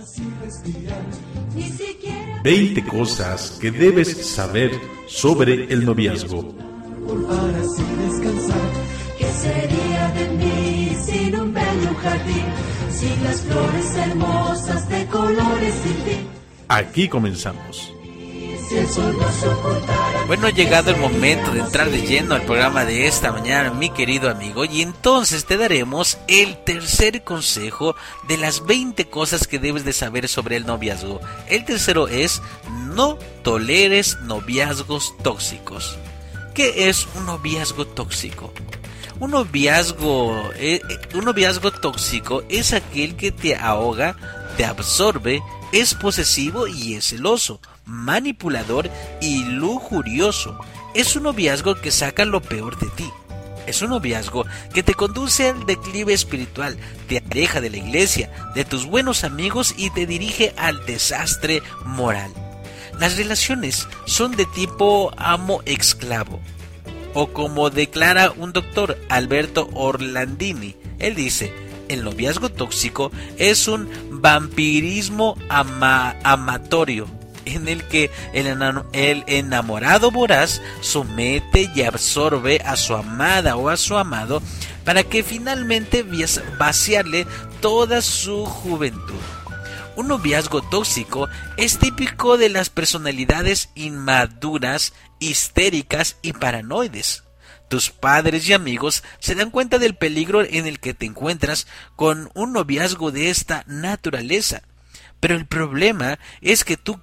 20 cosas que debes saber sobre el noviazgo. Para así descansar. ¿Qué sería de mí sin un bello jardín? Sin las flores hermosas de colores sin fin. Aquí comenzamos. Si el sol nos ocultara. Bueno, ha llegado el momento de entrar de lleno al programa de esta mañana, mi querido amigo, y entonces te daremos el tercer consejo de las 20 cosas que debes de saber sobre el noviazgo. El tercero es: no toleres noviazgos tóxicos. ¿Qué es un noviazgo tóxico? Un noviazgo tóxico es aquel que te ahoga, te absorbe, es posesivo y es celoso, manipulador y lujurioso. Es un noviazgo que saca lo peor de ti. Es un noviazgo que te conduce al declive espiritual, te aleja de la iglesia, de tus buenos amigos y te dirige al desastre moral. Las relaciones son de tipo amo-esclavo, o como declara un doctor, Alberto Orlandini. Él dice: el noviazgo tóxico es un vampirismo amatorio, en el que el enamorado voraz somete y absorbe a su amada o a su amado para que finalmente vaciarle toda su juventud. Un noviazgo tóxico es típico de las personalidades inmaduras, histéricas y paranoides. Tus padres y amigos se dan cuenta del peligro en el que te encuentras con un noviazgo de esta naturaleza. Pero el problema es que tú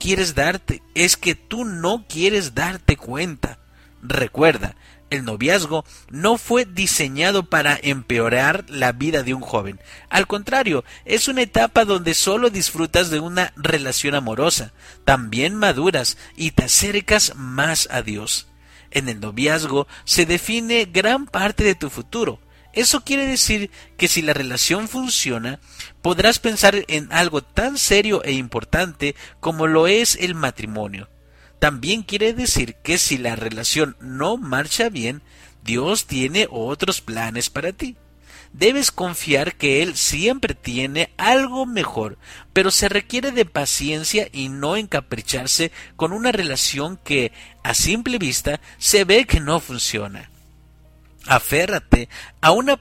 no quieres darte cuenta. Recuerda, el noviazgo no fue diseñado para empeorar la vida de un joven. Al contrario, es una etapa donde solo disfrutas de una relación amorosa. También maduras y te acercas más a Dios. En el noviazgo se define gran parte de tu futuro. Eso quiere decir que si la relación funciona, podrás pensar en algo tan serio e importante como lo es el matrimonio. También quiere decir que si la relación no marcha bien, Dios tiene otros planes para ti. Debes confiar que Él siempre tiene algo mejor, pero se requiere de paciencia y no encapricharse con una relación que, a simple vista, se ve que no funciona. Aferrarte a una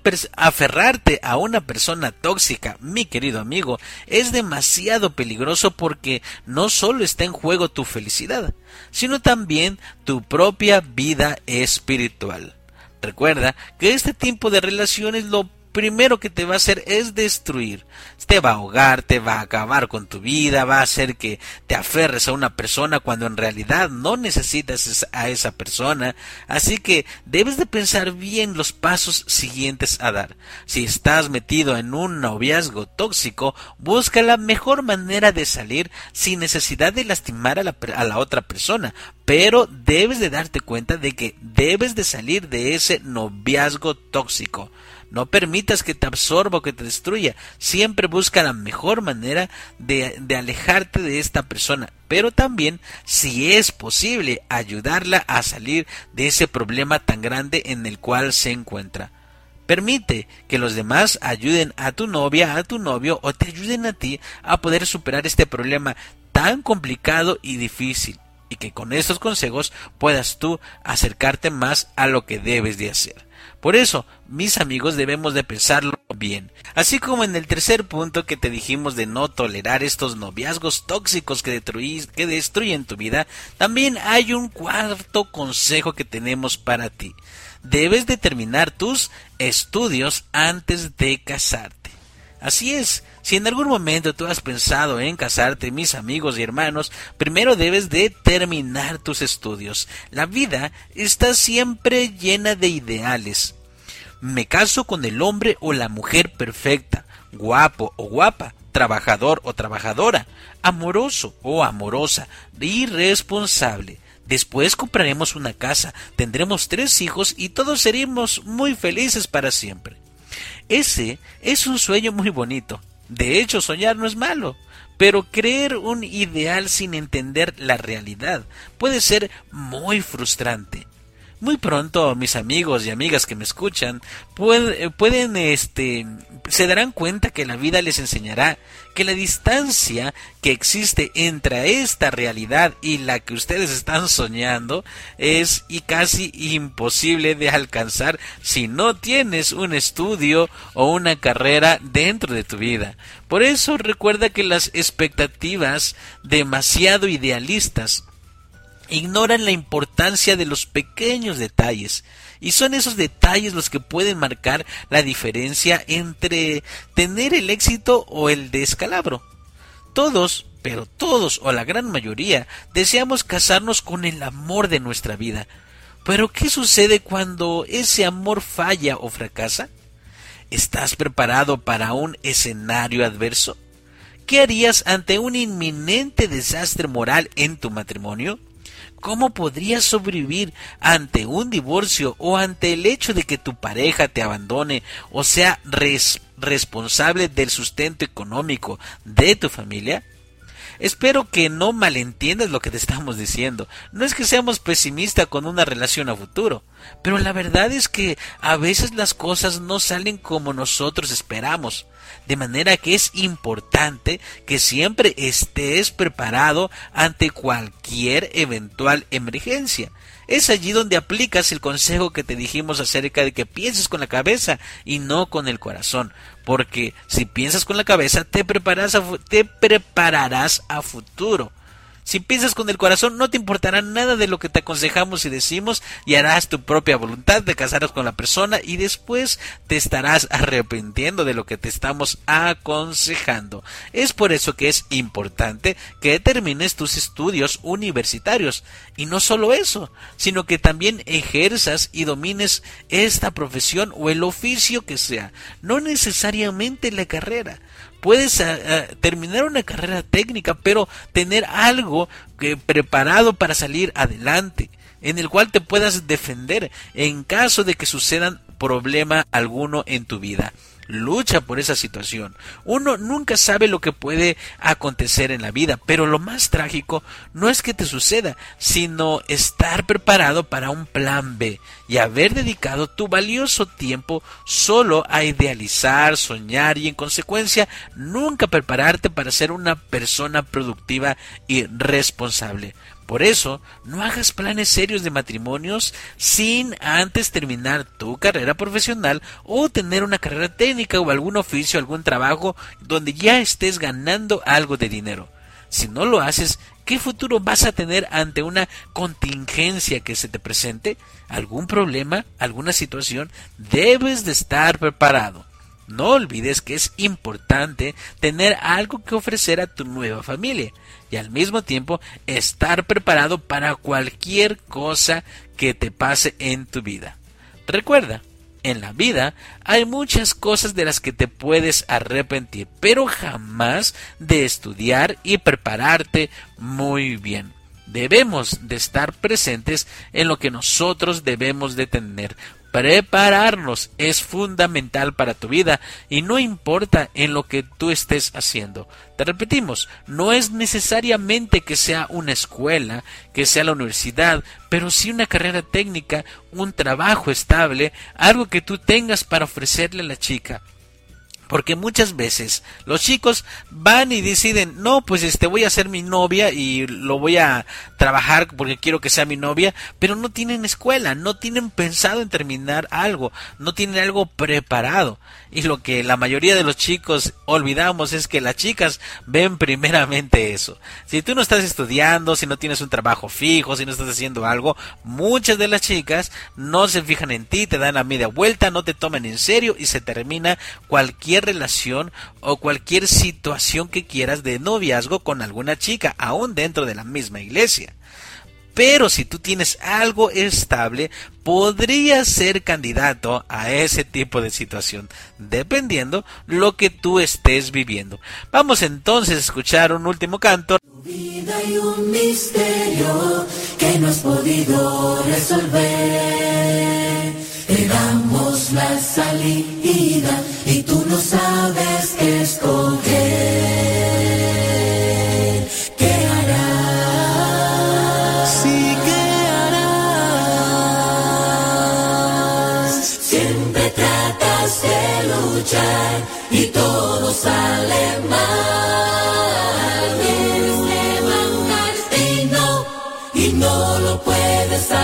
persona tóxica, mi querido amigo, es demasiado peligroso porque no solo está en juego tu felicidad, sino también tu propia vida espiritual. Recuerda que este tipo de relaciones lo primero que te va a hacer es destruir. Te va a ahogar, te va a acabar con tu vida, va a hacer que te aferres a una persona cuando en realidad no necesitas a esa persona. Así que debes de pensar bien los pasos siguientes a dar. Si estás metido en un noviazgo tóxico, busca la mejor manera de salir sin necesidad de lastimar a la otra persona. Pero debes de darte cuenta de que debes de salir de ese noviazgo tóxico. No permitas que te absorba o que te destruya. Siempre busca la mejor manera de alejarte de esta persona. Pero también, si es posible, ayudarla a salir de ese problema tan grande en el cual se encuentra. Permite que los demás ayuden a tu novia, a tu novio o te ayuden a ti a poder superar este problema tan complicado y difícil. Y que con estos consejos puedas tú acercarte más a lo que debes de hacer. Por eso, mis amigos, debemos de pensarlo bien. Así como en el tercer punto que te dijimos de no tolerar estos noviazgos tóxicos que destruyen tu vida, también hay un cuarto consejo que tenemos para ti. Debes de terminar tus estudios antes de casarte. Así es, si en algún momento tú has pensado en casarte, mis amigos y hermanos, primero debes de terminar tus estudios. La vida está siempre llena de ideales. Me caso con el hombre o la mujer perfecta, guapo o guapa, trabajador o trabajadora, amoroso o amorosa, irresponsable. Después compraremos una casa, tendremos 3 hijos y todos seremos muy felices para siempre. Ese es un sueño muy bonito. De hecho, soñar no es malo, pero creer un ideal sin entender la realidad puede ser muy frustrante. Muy pronto mis amigos y amigas que me escuchan se darán cuenta que la vida les enseñará que la distancia que existe entre esta realidad y la que ustedes están soñando es casi imposible de alcanzar si no tienes un estudio o una carrera dentro de tu vida. Por eso recuerda que las expectativas demasiado idealistas ignoran la importancia de los pequeños detalles, y son esos detalles los que pueden marcar la diferencia entre tener el éxito o el descalabro. Todos, pero todos o la gran mayoría, deseamos casarnos con el amor de nuestra vida. Pero ¿qué sucede cuando ese amor falla o fracasa? ¿Estás preparado para un escenario adverso? ¿Qué harías ante un inminente desastre moral en tu matrimonio? ¿Cómo podrías sobrevivir ante un divorcio o ante el hecho de que tu pareja te abandone o sea responsable del sustento económico de tu familia? Espero que no malentiendas lo que te estamos diciendo. No es que seamos pesimistas con una relación a futuro, pero la verdad es que a veces las cosas no salen como nosotros esperamos. De manera que es importante que siempre estés preparado ante cualquier eventual emergencia. Es allí donde aplicas el consejo que te dijimos acerca de que pienses con la cabeza y no con el corazón. Porque si piensas con la cabeza, te prepararás a futuro. Si piensas con el corazón, no te importará nada de lo que te aconsejamos y decimos, y harás tu propia voluntad, te casarás con la persona y después te estarás arrepintiendo de lo que te estamos aconsejando. Es por eso que es importante que termines tus estudios universitarios. Y no solo eso, sino que también ejerzas y domines esta profesión o el oficio que sea, no necesariamente la carrera. Puedes terminar una carrera técnica, pero tener algo preparado para salir adelante, en el cual te puedas defender en caso de que sucedan problema alguno en tu vida. Lucha por esa situación. Uno nunca sabe lo que puede acontecer en la vida, pero lo más trágico no es que te suceda, sino estar preparado para un plan B y haber dedicado tu valioso tiempo solo a idealizar, soñar y en consecuencia nunca prepararte para ser una persona productiva y responsable. Por eso, no hagas planes serios de matrimonios sin antes terminar tu carrera profesional o tener una carrera técnica o algún oficio, algún trabajo donde ya estés ganando algo de dinero. Si no lo haces, ¿qué futuro vas a tener ante una contingencia que se te presente? ¿Algún problema? ¿Alguna situación? Debes de estar preparado. No olvides que es importante tener algo que ofrecer a tu nueva familia y al mismo tiempo estar preparado para cualquier cosa que te pase en tu vida. Recuerda, en la vida hay muchas cosas de las que te puedes arrepentir, pero jamás de estudiar y prepararte muy bien. Debemos de estar presentes en lo que nosotros debemos de tener. Prepararnos es fundamental para tu vida y no importa en lo que tú estés haciendo. Te repetimos, no es necesariamente que sea una escuela, que sea la universidad, pero sí una carrera técnica, un trabajo estable, algo que tú tengas para ofrecerle a la chica. Porque muchas veces los chicos van y deciden, no, pues voy a ser mi novia y lo voy a trabajar porque quiero que sea mi novia, pero no tienen escuela, no tienen pensado en terminar algo, no tienen algo preparado. Y lo que la mayoría de los chicos olvidamos es que las chicas ven primeramente eso. Si tú no estás estudiando, si no tienes un trabajo fijo, si no estás haciendo algo, muchas de las chicas no se fijan en ti, te dan la media vuelta, no te toman en serio y se termina cualquier relación o cualquier situación que quieras de noviazgo con alguna chica, aún dentro de la misma iglesia. Pero si tú tienes algo estable, podrías ser candidato a ese tipo de situación, dependiendo lo que tú estés viviendo. Vamos entonces a escuchar un último canto. Vida y un misterio que no has podido resolver. Te damos la salida y tú no sabes qué escoger. ¿Qué harás? Sí, ¿qué harás?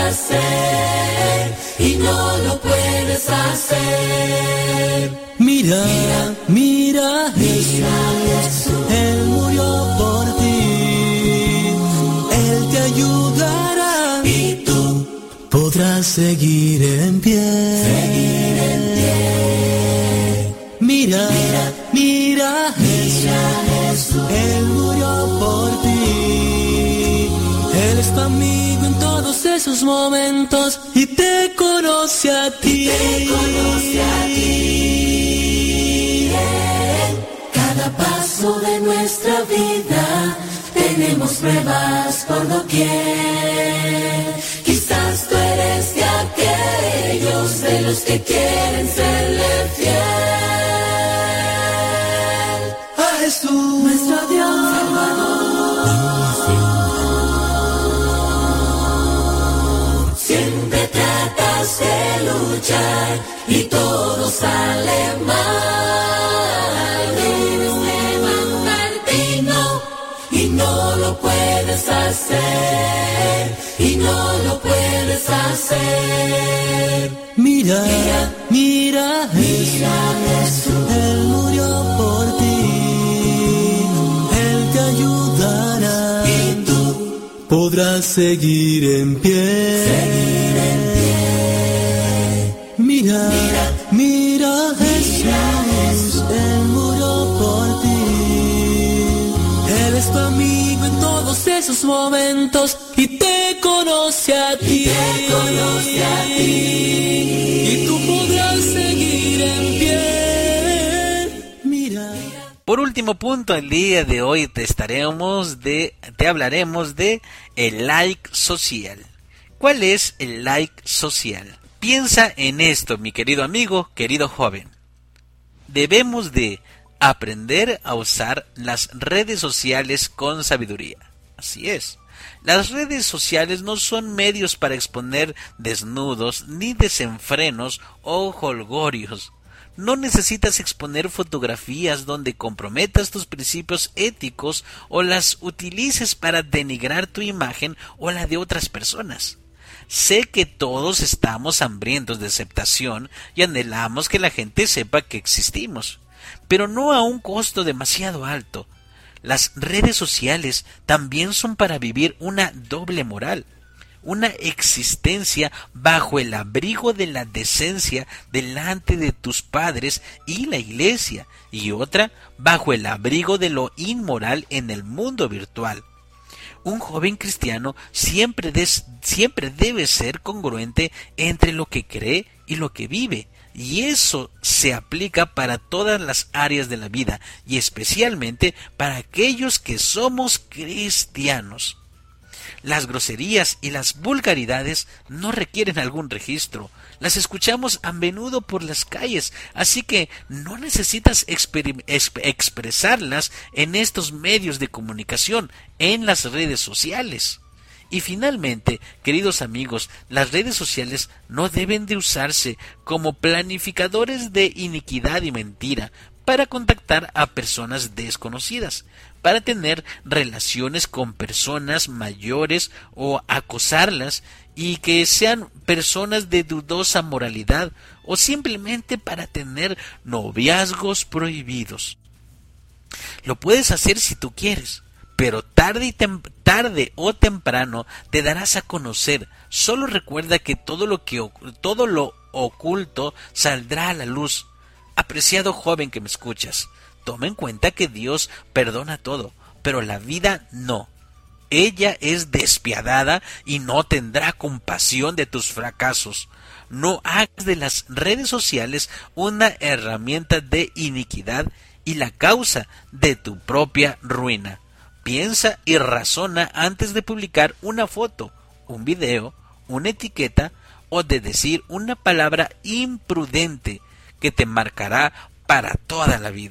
hacer y no lo puedes hacer. Mira, mira, Jesús, Él murió por ti, Él te ayudará y tú podrás seguir en pie. Mira, mira, Jesús, Él murió por ti, Él es tu amigo en todos esos momentos y te conoce a ti. Cada paso de nuestra vida tenemos pruebas por doquier. Quizás tú eres de aquellos de los que quieren serle fiel a Jesús, nuestro Dios Salvador. Siempre tratas de luchar y todo sale mal. Debes levantarte y no lo puedes hacer, y no lo puedes hacer. Mira, mira, Jesús, Él murió por ti, Él te ayudará y tú podrás seguir en pie. Mira, mira, Jesús, Él murió por ti, Él es tu amigo en todos esos momentos y te conoce a ti. Y tú podrás seguir en pie. Mira. Por último punto, el día de hoy te hablaremos de el like social. ¿Cuál es el like social? Piensa en esto, mi querido amigo, querido joven. Debemos de aprender a usar las redes sociales con sabiduría. Así es. Las redes sociales no son medios para exponer desnudos, ni desenfrenos o jolgorios. No necesitas exponer fotografías donde comprometas tus principios éticos o las utilices para denigrar tu imagen o la de otras personas. Sé que todos estamos hambrientos de aceptación y anhelamos que la gente sepa que existimos, pero no a un costo demasiado alto. Las redes sociales también son para vivir una doble moral, una existencia bajo el abrigo de la decencia delante de tus padres y la iglesia, y otra bajo el abrigo de lo inmoral en el mundo virtual. Un joven cristiano siempre debe ser congruente entre lo que cree y lo que vive, y eso se aplica para todas las áreas de la vida, y especialmente para aquellos que somos cristianos. Las groserías y las vulgaridades no requieren algún registro. Las escuchamos a menudo por las calles, así que no necesitas expresarlas en estos medios de comunicación, en las redes sociales. Y finalmente, queridos amigos, las redes sociales no deben de usarse como planificadores de iniquidad y mentira para contactar a personas desconocidas, para tener relaciones con personas mayores o acosarlas y que sean personas de dudosa moralidad, o simplemente para tener noviazgos prohibidos. Lo puedes hacer si tú quieres, pero tarde o temprano te darás a conocer. Solo recuerda que todo lo oculto saldrá a la luz. Apreciado joven que me escuchas, toma en cuenta que Dios perdona todo, pero la vida no. Ella es despiadada y no tendrá compasión de tus fracasos. No hagas de las redes sociales una herramienta de iniquidad y la causa de tu propia ruina. Piensa y razona antes de publicar una foto, un video, una etiqueta o de decir una palabra imprudente que te marcará para toda la vida.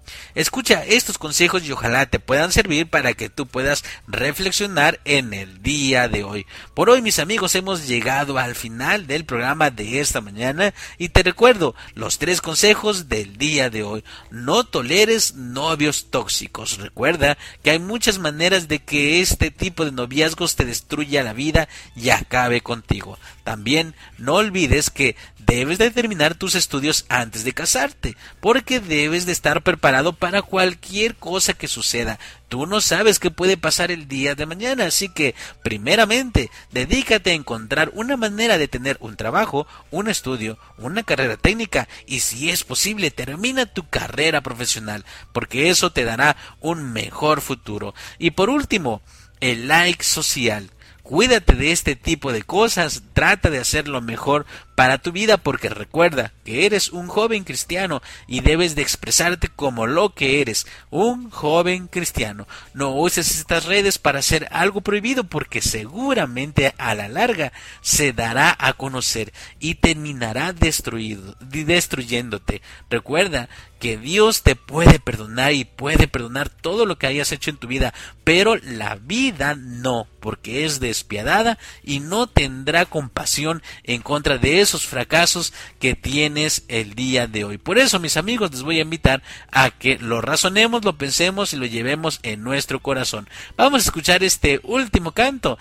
Escucha estos consejos y ojalá te puedan servir para que tú puedas reflexionar en el día de hoy. Por hoy, mis amigos, hemos llegado al final del programa de esta mañana y te recuerdo los 3 consejos del día de hoy. No toleres novios tóxicos. Recuerda que hay muchas maneras de que este tipo de noviazgos te destruya la vida y acabe contigo. También no olvides que debes de terminar tus estudios antes de casarte, porque debes de estar preparado para cualquier cosa que suceda. Tú no sabes qué puede pasar el día de mañana, así que primeramente dedícate a encontrar una manera de tener un trabajo, un estudio, una carrera técnica y si es posible termina tu carrera profesional, porque eso te dará un mejor futuro. Y por último, el like social. Cuídate de este tipo de cosas, trata de hacer lo mejor para tu vida porque recuerda que eres un joven cristiano y debes de expresarte como lo que eres, un joven cristiano. No uses estas redes para hacer algo prohibido porque seguramente a la larga se dará a conocer y terminará destruyéndote. Recuerda que Dios te puede perdonar y puede perdonar todo lo que hayas hecho en tu vida, pero la vida no, porque es despiadada y no tendrá compasión en contra de esos fracasos que tienes el día de hoy. Por eso, mis amigos, les voy a invitar a que lo razonemos, lo pensemos y lo llevemos en nuestro corazón. Vamos a escuchar este último canto.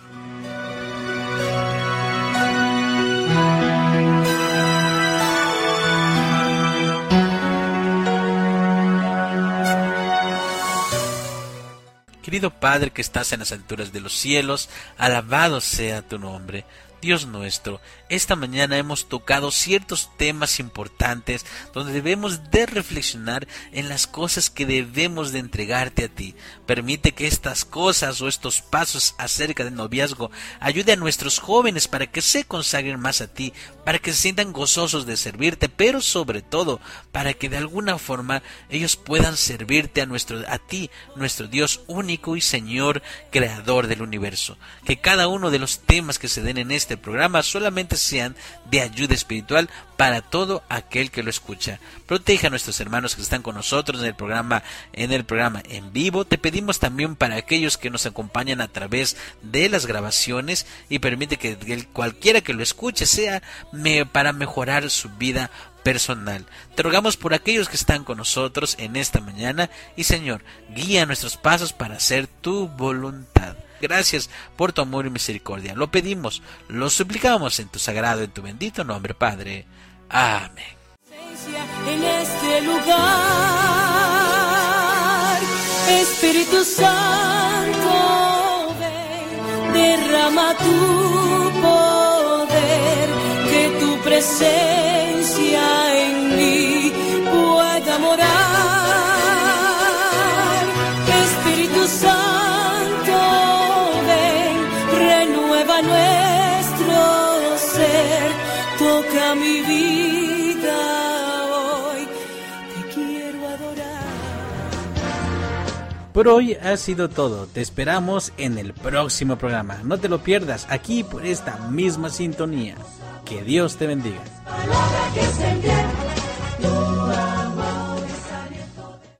Querido Padre que estás en las alturas de los cielos, alabado sea tu nombre. Dios nuestro, esta mañana hemos tocado ciertos temas importantes donde debemos de reflexionar en las cosas que debemos de entregarte a ti. Permite que estas cosas o estos pasos acerca del noviazgo ayude a nuestros jóvenes para que se consagren más a ti, para que se sientan gozosos de servirte, pero sobre todo para que de alguna forma ellos puedan servirte a ti, nuestro Dios único y Señor, creador del universo. Que cada uno de los temas que se den en este programa solamente sean de ayuda espiritual para todo aquel que lo escucha. Protege a nuestros hermanos que están con nosotros en el programa en vivo. Te pedimos también para aquellos que nos acompañan a través de las grabaciones y permite que cualquiera que lo escuche sea para mejorar su vida personal. Te rogamos por aquellos que están con nosotros en esta mañana y Señor, guía nuestros pasos para hacer tu voluntad. Gracias por tu amor y misericordia. Lo pedimos, lo suplicamos en tu sagrado, en tu bendito nombre, Padre. Amén. En este lugar, Espíritu Santo, ven, derrama tu poder, que tu presencia en mí pueda morar. Espíritu Santo, nuestro ser, toca mi vida hoy, te quiero adorar. Por hoy ha sido todo, te esperamos en el próximo programa, no te lo pierdas aquí por esta misma sintonía. Que Dios te bendiga.